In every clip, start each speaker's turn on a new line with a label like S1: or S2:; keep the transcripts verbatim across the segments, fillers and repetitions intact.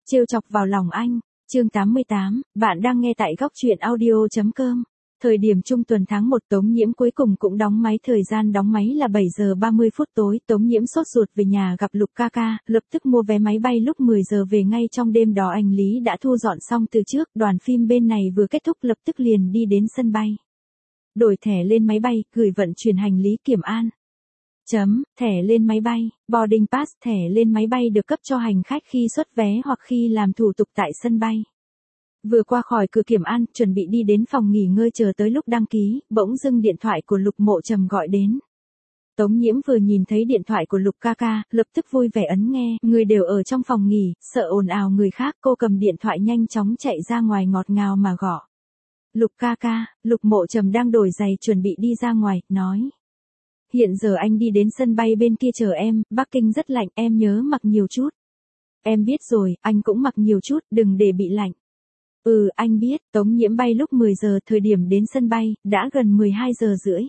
S1: Trêu chọc vào lòng anh, chương tám mươi tám, bạn đang nghe tại góc truyện audio.com. Thời điểm trung tuần tháng một, Tống Nhiễm cuối cùng cũng đóng máy, thời gian đóng máy là bảy giờ ba mươi phút tối, Tống Nhiễm sốt ruột về nhà gặp Lục ca ca, lập tức mua vé máy bay lúc mười giờ về ngay trong đêm đó. Hành lý đã thu dọn xong từ trước, đoàn phim bên này vừa kết thúc lập tức liền đi đến sân bay. Đổi thẻ lên máy bay, gửi vận chuyển hành lý kiểm an. Chấm, thẻ lên máy bay, boarding pass, thẻ lên máy bay được cấp cho hành khách khi xuất vé hoặc khi làm thủ tục tại sân bay. Vừa qua khỏi cửa kiểm an, chuẩn bị đi đến phòng nghỉ ngơi chờ tới lúc đăng ký, bỗng dưng điện thoại của Lục Mộ Trầm gọi đến. Tống Nhiễm vừa nhìn thấy điện thoại của Lục ca ca, lập tức vui vẻ ấn nghe, người đều ở trong phòng nghỉ, sợ ồn ào người khác, cô cầm điện thoại nhanh chóng chạy ra ngoài ngọt ngào mà gọi. Lục ca ca, Lục Mộ Trầm đang đổi giày chuẩn bị đi ra ngoài, nói. Hiện giờ anh đi đến sân bay bên kia chờ em, Bắc Kinh rất lạnh, em nhớ mặc nhiều chút. Em biết rồi, anh cũng mặc nhiều chút, đừng để bị lạnh. Ừ, anh biết. Tống Nhiễm bay lúc mười giờ, thời điểm đến sân bay, đã gần mười hai giờ rưỡi.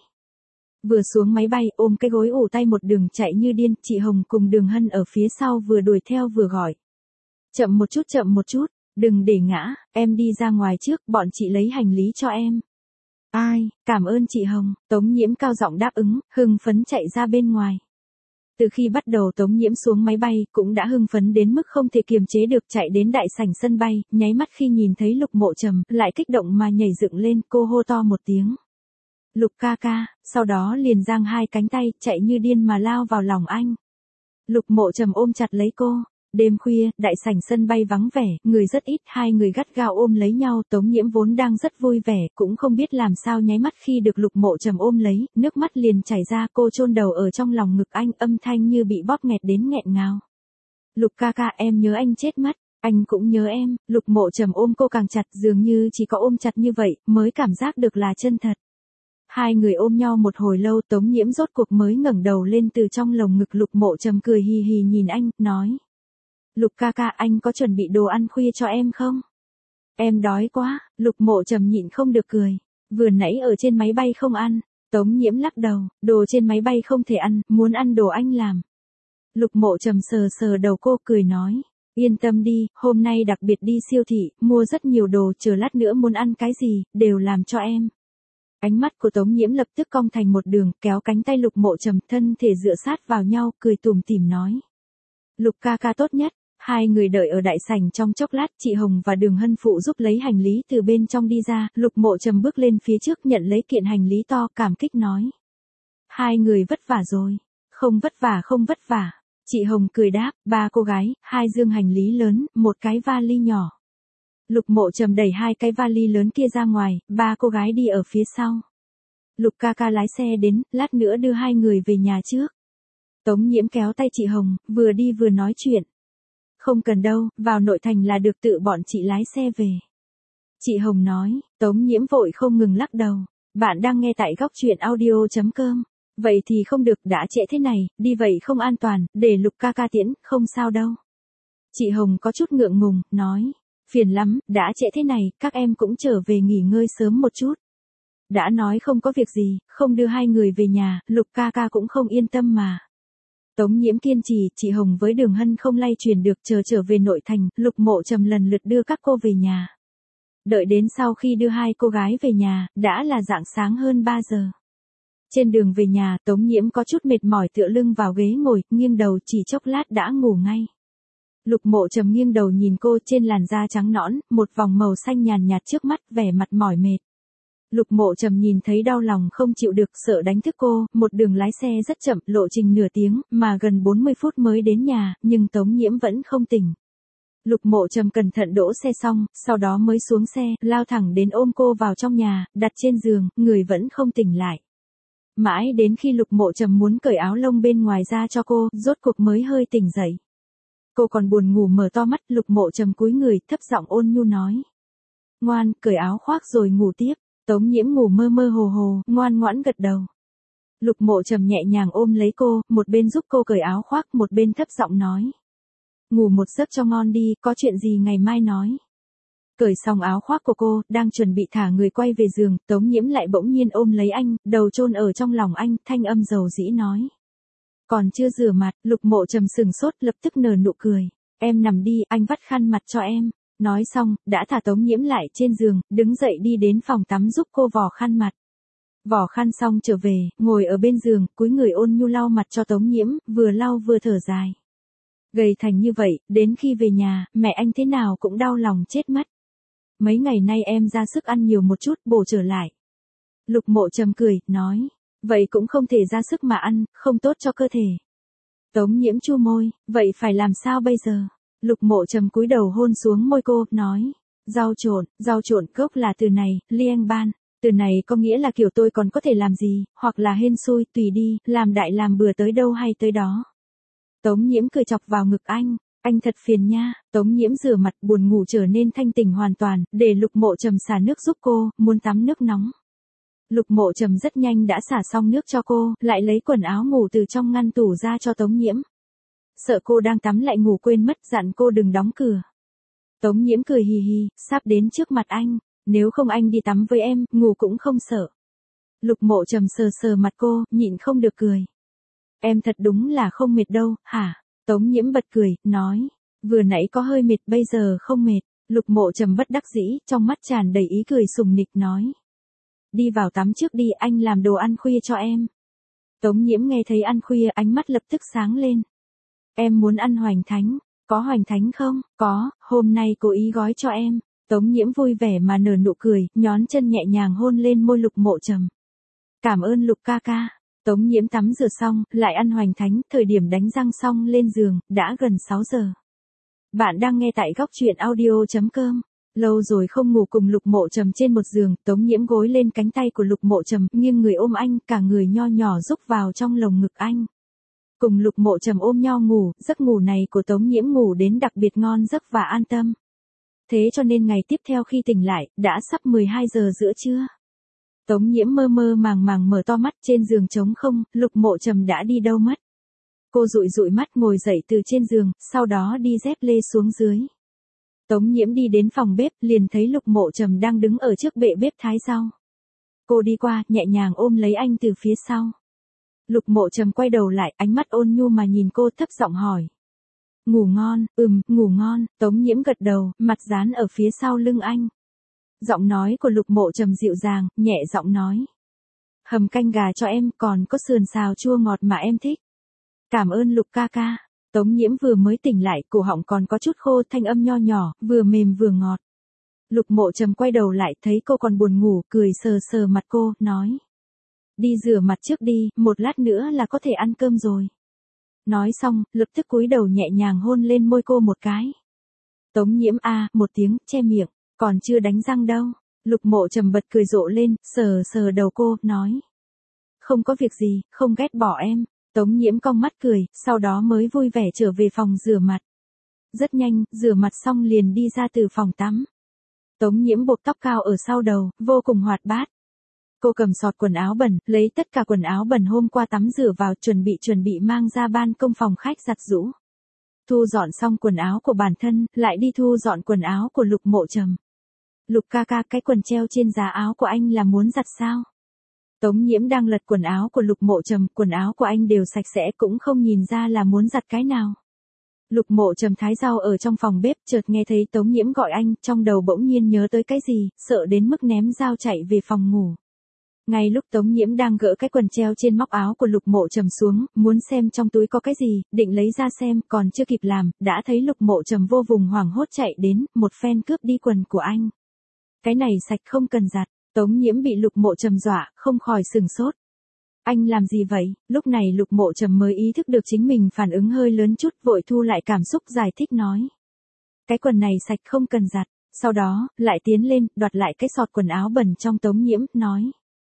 S1: Vừa xuống máy bay, ôm cái gối ủ tay một đường chạy như điên, chị Hồng cùng Đường Hân ở phía sau vừa đuổi theo vừa gọi. Chậm một chút, chậm một chút, đừng để ngã, em đi ra ngoài trước, bọn chị lấy hành lý cho em. Ai, cảm ơn chị Hồng. Tống Nhiễm cao giọng đáp ứng, hưng phấn chạy ra bên ngoài. Từ khi bắt đầu Tống Nhiễm xuống máy bay, cũng đã hưng phấn đến mức không thể kiềm chế được, chạy đến đại sảnh sân bay, nháy mắt khi nhìn thấy Lục Mộ Trầm, lại kích động mà nhảy dựng lên, cô hô to một tiếng. Lục ca ca, sau đó liền giang hai cánh tay, chạy như điên mà lao vào lòng anh. Lục Mộ Trầm ôm chặt lấy cô. Đêm khuya, đại sảnh sân bay vắng vẻ, người rất ít, hai người gắt gao ôm lấy nhau. Tống Nhiễm vốn đang rất vui vẻ, cũng không biết làm sao nháy mắt khi được Lục Mộ Trầm ôm lấy, nước mắt liền chảy ra, cô chôn đầu ở trong lòng ngực anh, âm thanh như bị bóp nghẹt đến nghẹn ngào. Lục ca ca, em nhớ anh chết mất, anh cũng nhớ em. Lục Mộ Trầm ôm cô càng chặt, dường như chỉ có ôm chặt như vậy, mới cảm giác được là chân thật. Hai người ôm nhau một hồi lâu, Tống Nhiễm rốt cuộc mới ngẩng đầu lên từ trong lồng ngực. Lục Mộ Trầm cười hì hì nhìn anh, nói. Lục ca ca, anh có chuẩn bị đồ ăn khuya cho em không? Em đói quá. Lục Mộ Trầm nhịn không được cười. Vừa nãy ở trên máy bay không ăn. Tống Nhiễm lắc đầu, đồ trên máy bay không thể ăn, muốn ăn đồ anh làm. Lục Mộ Trầm sờ sờ đầu cô cười nói. Yên tâm đi, hôm nay đặc biệt đi siêu thị, mua rất nhiều đồ, chờ lát nữa muốn ăn cái gì, đều làm cho em. Ánh mắt của Tống Nhiễm lập tức cong thành một đường, kéo cánh tay Lục Mộ Trầm, thân thể dựa sát vào nhau, cười tủm tỉm nói. Lục ca ca tốt nhất. Hai người đợi ở đại sảnh trong chốc lát, chị Hồng và Đường Hân phụ giúp lấy hành lý từ bên trong đi ra, Lục Mộ Trầm bước lên phía trước nhận lấy kiện hành lý to, cảm kích nói. Hai người vất vả rồi. Không vất vả không vất vả. Chị Hồng cười đáp, ba cô gái, hai dương hành lý lớn, một cái vali nhỏ. Lục Mộ Trầm đẩy hai cái vali lớn kia ra ngoài, ba cô gái đi ở phía sau. Lục ca ca lái xe đến, lát nữa đưa hai người về nhà trước. Tống Nhiễm kéo tay chị Hồng, vừa đi vừa nói chuyện. Không cần đâu, vào nội thành là được, tự bọn chị lái xe về. Chị Hồng nói. Tống Nhiễm vội không ngừng lắc đầu. Bạn đang nghe tại góc truyện audio.com. Vậy thì không được, đã trễ thế này, đi vậy không an toàn, để Lục ca ca tiễn, không sao đâu. Chị Hồng có chút ngượng ngùng, nói. Phiền lắm, đã trễ thế này, các em cũng trở về nghỉ ngơi sớm một chút. Đã nói không có việc gì, không đưa hai người về nhà, Lục ca ca cũng không yên tâm mà. Tống Nhiễm kiên trì, chị Hồng với Đường Hân không lay truyền được, chờ trở về nội thành, Lục Mộ Trầm lần lượt đưa các cô về nhà. Đợi đến sau khi đưa hai cô gái về nhà, đã là rạng sáng hơn ba giờ. Trên đường về nhà, Tống Nhiễm có chút mệt mỏi tựa lưng vào ghế ngồi, nghiêng đầu chỉ chốc lát đã ngủ ngay. Lục Mộ Trầm nghiêng đầu nhìn cô, trên làn da trắng nõn, một vòng màu xanh nhàn nhạt trước mắt, vẻ mặt mỏi mệt. Lục Mộ Trầm nhìn thấy đau lòng không chịu được, sợ đánh thức cô, một đường lái xe rất chậm, lộ trình nửa tiếng, mà gần bốn mươi phút mới đến nhà, nhưng Tống Nhiễm vẫn không tỉnh. Lục Mộ Trầm cẩn thận đỗ xe xong, sau đó mới xuống xe, lao thẳng đến ôm cô vào trong nhà, đặt trên giường, người vẫn không tỉnh lại. Mãi đến khi Lục Mộ Trầm muốn cởi áo lông bên ngoài ra cho cô, rốt cuộc mới hơi tỉnh dậy. Cô còn buồn ngủ mở to mắt, Lục Mộ Trầm cúi người, thấp giọng ôn nhu nói. Ngoan, cởi áo khoác rồi ngủ tiếp. Tống Nhiễm ngủ mơ mơ hồ hồ, ngoan ngoãn gật đầu. Lục Mộ Trầm nhẹ nhàng ôm lấy cô, một bên giúp cô cởi áo khoác, một bên thấp giọng nói. Ngủ một giấc cho ngon đi, có chuyện gì ngày mai nói. Cởi xong áo khoác của cô, đang chuẩn bị thả người quay về giường, Tống Nhiễm lại bỗng nhiên ôm lấy anh, đầu chôn ở trong lòng anh, thanh âm dầu dĩ nói. Còn chưa rửa mặt, Lục Mộ Trầm sừng sốt, lập tức nở nụ cười. Em nằm đi, anh vắt khăn mặt cho em. Nói xong, đã thả Tống Nhiễm lại trên giường, đứng dậy đi đến phòng tắm giúp cô vò khăn mặt. Vò khăn xong trở về, ngồi ở bên giường, cúi người ôn nhu lau mặt cho Tống Nhiễm, vừa lau vừa thở dài. Gầy thành như vậy, đến khi về nhà, mẹ anh thế nào cũng đau lòng chết mất. Mấy ngày nay em ra sức ăn nhiều một chút, bổ trở lại. Lục Mộ Trầm cười, nói, vậy cũng không thể ra sức mà ăn, không tốt cho cơ thể. Tống Nhiễm chu môi, vậy phải làm sao bây giờ? Lục Mộ Trầm cúi đầu hôn xuống môi cô, nói, rau trộn, rau trộn gốc là từ này, lieng ban. Từ này có nghĩa là kiểu tôi còn có thể làm gì, hoặc là hên xui, tùy đi, làm đại làm bừa tới đâu hay tới đó. Tống Nhiễm cười chọc vào ngực anh, anh thật phiền nha. Tống Nhiễm rửa mặt buồn ngủ trở nên thanh tỉnh hoàn toàn, để Lục Mộ Trầm xả nước giúp cô, muốn tắm nước nóng. Lục Mộ Trầm rất nhanh đã xả xong nước cho cô, lại lấy quần áo ngủ từ trong ngăn tủ ra cho Tống Nhiễm. Sợ cô đang tắm lại ngủ quên mất, dặn cô đừng đóng cửa. Tống Nhiễm cười hì hì, sắp đến trước mặt anh, nếu không anh đi tắm với em, ngủ cũng không sợ. Lục Mộ Trầm sờ sờ mặt cô, nhịn không được cười. Em thật đúng là không mệt đâu, hả? Tống Nhiễm bật cười, nói, vừa nãy có hơi mệt, bây giờ không mệt. Lục Mộ Trầm bất đắc dĩ, trong mắt tràn đầy ý cười sùng nịch nói. Đi vào tắm trước đi, anh làm đồ ăn khuya cho em. Tống Nhiễm nghe thấy ăn khuya, ánh mắt lập tức sáng lên. Em muốn ăn hoành thánh, có hoành thánh không? Có, hôm nay cố ý gói cho em. Tống Nhiễm vui vẻ mà nở nụ cười, nhón chân nhẹ nhàng hôn lên môi Lục Mộ Trầm. Cảm ơn Lục ca ca. Tống Nhiễm tắm rửa xong, lại ăn hoành thánh, thời điểm đánh răng xong lên giường, đã gần sáu giờ. Bạn đang nghe tại góc truyện audio chấm com. Lâu rồi không ngủ cùng Lục Mộ Trầm trên một giường, Tống Nhiễm gối lên cánh tay của Lục Mộ Trầm, nghiêng người ôm anh, cả người nho nhỏ rúc vào trong lồng ngực anh. Cùng Lục Mộ Trầm ôm nhau ngủ, giấc ngủ này của Tống Nhiễm ngủ đến đặc biệt ngon giấc và an tâm. Thế cho nên ngày tiếp theo khi tỉnh lại, đã sắp mười hai giờ giữa trưa. Tống Nhiễm mơ mơ màng màng mở to mắt, trên giường trống không, Lục Mộ Trầm đã đi đâu mất. Cô dụi dụi mắt ngồi dậy từ trên giường, sau đó đi dép lê xuống dưới. Tống Nhiễm đi đến phòng bếp, liền thấy Lục Mộ Trầm đang đứng ở trước bệ bếp thái rau. Cô đi qua, nhẹ nhàng ôm lấy anh từ phía sau. Lục Mộ Trầm quay đầu lại, ánh mắt ôn nhu mà nhìn cô, thấp giọng hỏi. Ngủ ngon, ừm, ngủ ngon. Tống Nhiễm gật đầu, mặt dán ở phía sau lưng anh. Giọng nói của Lục Mộ Trầm dịu dàng, nhẹ giọng nói. Hầm canh gà cho em, còn có sườn xào chua ngọt mà em thích. Cảm ơn Lục ca ca. Tống Nhiễm vừa mới tỉnh lại, cổ họng còn có chút khô, thanh âm nho nhỏ, vừa mềm vừa ngọt. Lục Mộ Trầm quay đầu lại, thấy cô còn buồn ngủ, cười sờ sờ mặt cô, nói. Đi rửa mặt trước đi, một lát nữa là có thể ăn cơm rồi. Nói xong, lập tức cúi đầu nhẹ nhàng hôn lên môi cô một cái. Tống Nhiễm a một tiếng, che miệng, còn chưa đánh răng đâu. Lục Mộ Trầm bật cười rộ lên, sờ sờ đầu cô, nói. Không có việc gì, không ghét bỏ em. Tống Nhiễm cong mắt cười, sau đó mới vui vẻ trở về phòng rửa mặt. Rất nhanh, rửa mặt xong liền đi ra từ phòng tắm. Tống Nhiễm buộc tóc cao ở sau đầu, vô cùng hoạt bát. Cô cầm xọt quần áo bẩn, lấy tất cả quần áo bẩn hôm qua tắm rửa vào, chuẩn bị chuẩn bị mang ra ban công phòng khách giặt giũ. Thu dọn xong quần áo của bản thân, lại đi thu dọn quần áo của Lục Mộ Trầm. Lục ca ca, cái quần treo trên giá áo của anh là muốn giặt sao? Tống Nhiễm đang lật quần áo của Lục Mộ Trầm, quần áo của anh đều sạch sẽ, cũng không nhìn ra là muốn giặt cái nào. Lục Mộ Trầm thái rau ở trong phòng bếp, chợt nghe thấy Tống Nhiễm gọi anh, trong đầu bỗng nhiên nhớ tới cái gì, sợ đến mức ném dao chạy về phòng ngủ. Ngay lúc Tống Nhiễm đang gỡ cái quần treo trên móc áo của Lục Mộ Trầm xuống, muốn xem trong túi có cái gì, định lấy ra xem, còn chưa kịp làm, đã thấy Lục Mộ Trầm vô vùng hoảng hốt chạy đến, một phen cướp đi quần của anh. Cái này sạch không cần giặt. Tống Nhiễm bị Lục Mộ Trầm dọa, không khỏi sừng sốt. Anh làm gì vậy? Lúc này Lục Mộ Trầm mới ý thức được chính mình phản ứng hơi lớn chút, vội thu lại cảm xúc giải thích nói. Cái quần này sạch không cần giặt. Sau đó, lại tiến lên, đoạt lại cái xọt quần áo bẩn trong Tống Nhiễm, nói.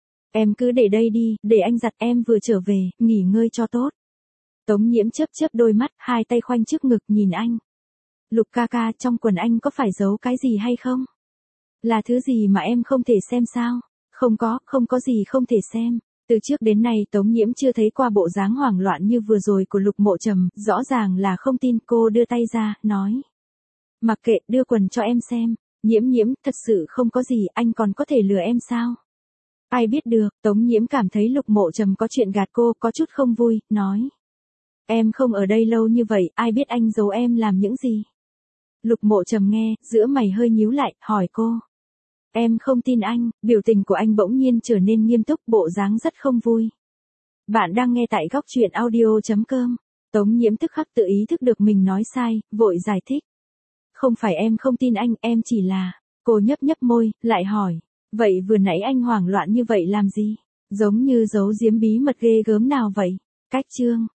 S1: Em cứ để đây đi, để anh giặt, em vừa trở về, nghỉ ngơi cho tốt. Tống Nhiễm chớp chớp đôi mắt, hai tay khoanh trước ngực nhìn anh. Lục ca ca, trong quần anh có phải giấu cái gì hay không? Là thứ gì mà em không thể xem sao? Không có, không có gì không thể xem. Từ trước đến nay Tống Nhiễm chưa thấy qua bộ dáng hoảng loạn như vừa rồi của Lục Mộ Trầm, rõ ràng là không tin. Cô đưa tay ra, nói. Mặc kệ, đưa quần cho em xem. Nhiễm Nhiễm, thật sự không có gì, anh còn có thể lừa em sao? Ai biết được. Tống Nhiễm cảm thấy Lục Mộ Trầm có chuyện gạt cô, có chút không vui, nói. Em không ở đây lâu như vậy, ai biết anh giấu em làm những gì? Lục Mộ trầm nghe, giữa mày hơi nhíu lại, hỏi cô. Em không tin anh, biểu tình của anh bỗng nhiên trở nên nghiêm túc, bộ dáng rất không vui. Bạn đang nghe tại góc truyện audio.com. Tống Nhiễm tức khắc tự ý thức được mình nói sai, vội giải thích. Không phải em không tin anh, em chỉ là... Cô nhấp nhấp môi, lại hỏi. Vậy vừa nãy anh hoảng loạn như vậy làm gì? Giống như giấu giếm bí mật ghê gớm nào vậy? Cách chương.